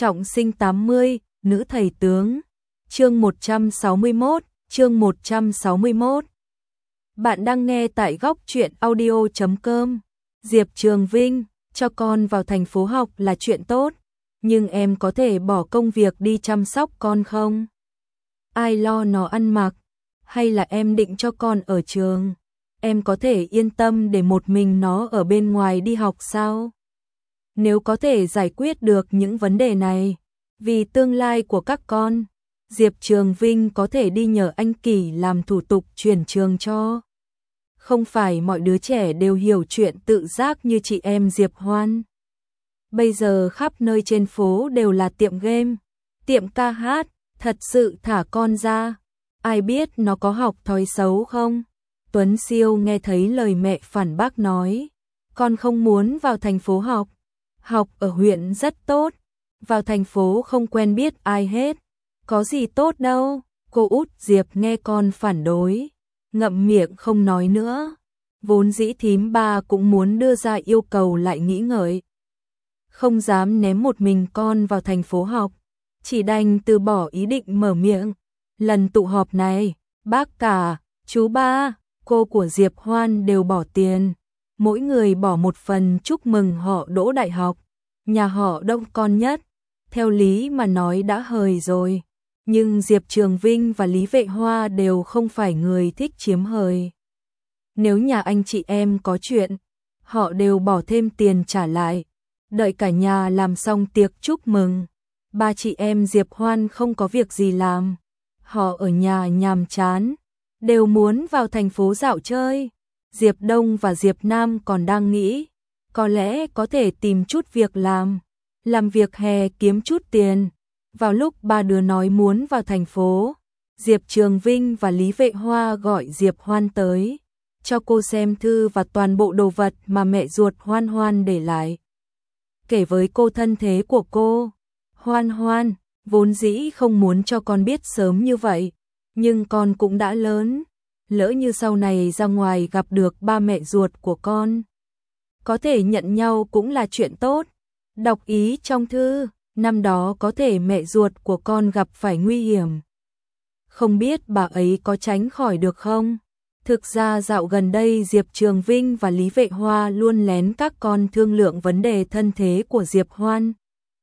Trọng sinh 80, nữ thầy tướng. Chương 161, chương 161. Bạn đang nghe tại góc truyện audio.com. Diệp Trường Vinh, cho con vào thành phố học là chuyện tốt, nhưng em có thể bỏ công việc đi chăm sóc con không? Ai lo nó ăn mặc? Hay là em định cho con ở trường? Em có thể yên tâm để một mình nó ở bên ngoài đi học sao? Nếu có thể giải quyết được những vấn đề này, vì tương lai của các con, Diệp Trường Vinh có thể đi nhờ anh Kỳ làm thủ tục chuyển trường cho. Không phải mọi đứa trẻ đều hiểu chuyện tự giác như chị em Diệp Hoan. Bây giờ khắp nơi trên phố đều là tiệm game, tiệm ca hát, thật sự thả con ra, ai biết nó có học thói xấu không? Tuấn Siêu nghe thấy lời mẹ phản bác nói, con không muốn vào thành phố học, học ở huyện rất tốt, vào thành phố không quen biết ai hết, có gì tốt đâu. Cô út Diệp nghe con phản đối, ngậm miệng không nói nữa. Vốn dĩ thím ba cũng muốn đưa ra yêu cầu lại nghĩ ngợi, không dám ném một mình con vào thành phố học, chỉ đành từ bỏ ý định mở miệng. Lần tụ họp này, bác cả, chú ba, cô của Diệp Hoan đều bỏ tiền, mỗi người bỏ một phần chúc mừng họ đỗ đại học. Nhà họ đông con nhất, theo lý mà nói đã hời rồi, nhưng Diệp Trường Vinh và Lý Vệ Hoa đều không phải người thích chiếm hời. Nếu nhà anh chị em có chuyện, họ đều bỏ thêm tiền trả lại, đợi cả nhà làm xong tiệc chúc mừng. Ba chị em Diệp Hoan không có việc gì làm, họ ở nhà nhàm chán, đều muốn vào thành phố dạo chơi. Diệp Đông và Diệp Nam còn đang nghĩ, có lẽ có thể tìm chút việc làm việc hè kiếm chút tiền. Vào lúc ba đứa nói muốn vào thành phố, Diệp Trường Vinh và Lý Vệ Hoa gọi Diệp Hoan tới, cho cô xem thư và toàn bộ đồ vật mà mẹ ruột Hoan Hoan để lại. Kể với cô thân thế của cô, Hoan Hoan, vốn dĩ không muốn cho con biết sớm như vậy, nhưng con cũng đã lớn, lỡ như sau này ra ngoài gặp được ba mẹ ruột của con, có thể nhận nhau cũng là chuyện tốt. Đọc ý trong thư, năm đó có thể mẹ ruột của con gặp phải nguy hiểm, không biết bà ấy có tránh khỏi được không? Thực ra dạo gần đây Diệp Trường Vinh và Lý Vệ Hoa luôn lén các con thương lượng vấn đề thân thế của Diệp Hoan.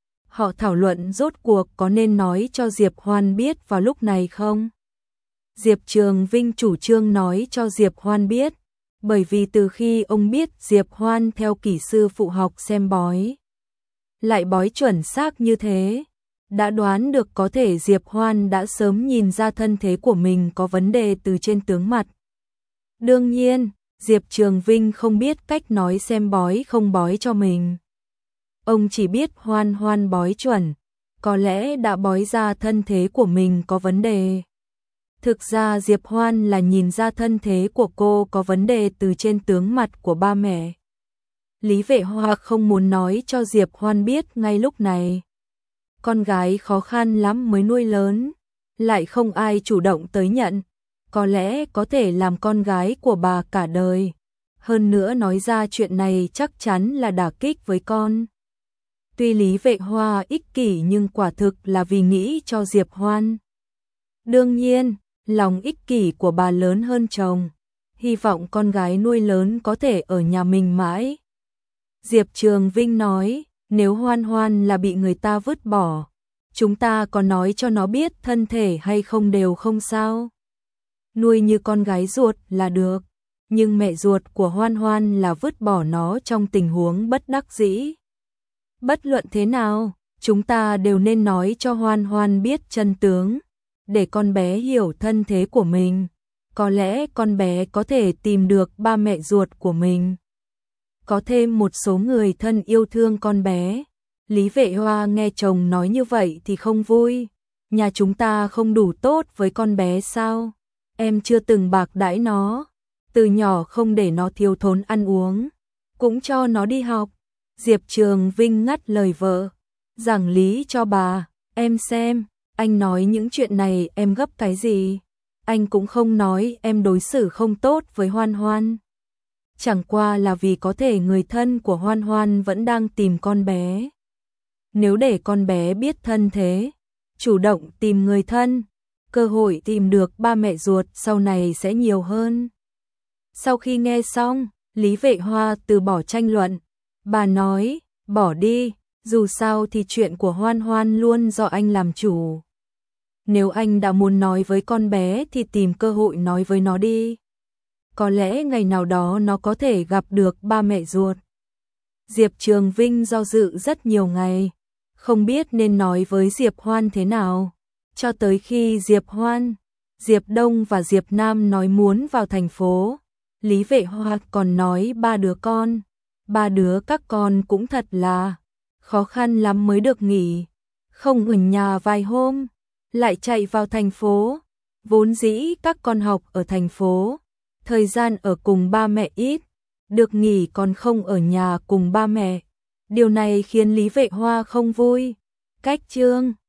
Họ thảo luận rốt cuộc có nên nói cho Diệp Hoan biết vào lúc này không? Diệp Trường Vinh chủ trương nói cho Diệp Hoan biết, bởi vì từ khi ông biết Diệp Hoan theo kỹ sư phụ học xem bói, lại bói chuẩn xác như thế, đã đoán được có thể Diệp Hoan đã sớm nhìn ra thân thế của mình có vấn đề từ trên tướng mặt. Đương nhiên, Diệp Trường Vinh không biết cách nói xem bói không bói cho mình. Ông chỉ biết Hoan Hoan bói chuẩn, có lẽ đã bói ra thân thế của mình có vấn đề. Thực ra Diệp Hoan là nhìn ra thân thế của cô có vấn đề từ trên tướng mặt của ba mẹ. Lý Vệ Hoa không muốn nói cho Diệp Hoan biết ngay lúc này. Con gái khó khăn lắm mới nuôi lớn, lại không ai chủ động tới nhận, có lẽ có thể làm con gái của bà cả đời. Hơn nữa nói ra chuyện này chắc chắn là đả kích với con. Tuy Lý Vệ Hoa ích kỷ nhưng quả thực là vì nghĩ cho Diệp Hoan. Đương nhiên, lòng ích kỷ của bà lớn hơn chồng, hy vọng con gái nuôi lớn có thể ở nhà mình mãi. Diệp Trường Vinh nói, nếu Hoan Hoan là bị người ta vứt bỏ, chúng ta có nói cho nó biết thân thể hay không đều không sao. Nuôi như con gái ruột là được, nhưng mẹ ruột của Hoan Hoan là vứt bỏ nó trong tình huống bất đắc dĩ. Bất luận thế nào, chúng ta đều nên nói cho Hoan Hoan biết chân tướng, để con bé hiểu thân thế của mình. Có lẽ con bé có thể tìm được ba mẹ ruột của mình, có thêm một số người thân yêu thương con bé. Lý Vệ Hoa nghe chồng nói như vậy thì không vui. Nhà chúng ta không đủ tốt với con bé sao? Em chưa từng bạc đãi nó, từ nhỏ không để nó thiếu thốn ăn uống, cũng cho nó đi học. Diệp Trường Vinh ngắt lời vợ, giảng lý cho bà. Em xem, anh nói những chuyện này em gấp cái gì? Anh cũng không nói em đối xử không tốt với Hoan Hoan. Chẳng qua là vì có thể người thân của Hoan Hoan vẫn đang tìm con bé. Nếu để con bé biết thân thế, chủ động tìm người thân, cơ hội tìm được ba mẹ ruột sau này sẽ nhiều hơn. Sau khi nghe xong, Lý Vệ Hoa từ bỏ tranh luận. Bà nói, bỏ đi, dù sao thì chuyện của Hoan Hoan luôn do anh làm chủ. Nếu anh đã muốn nói với con bé thì tìm cơ hội nói với nó đi. Có lẽ ngày nào đó nó có thể gặp được ba mẹ ruột. Diệp Trường Vinh do dự rất nhiều ngày, không biết nên nói với Diệp Hoan thế nào. Cho tới khi Diệp Hoan, Diệp Đông và Diệp Nam nói muốn vào thành phố, Lý Vệ Hoa còn nói ba đứa các con cũng thật là khó khăn lắm mới được nghỉ, không ở nhà vài hôm, lại chạy vào thành phố. Vốn dĩ các con học ở thành phố, thời gian ở cùng ba mẹ ít, được nghỉ còn không ở nhà cùng ba mẹ. Điều này khiến Lý Vệ Hoa không vui. Cách Trương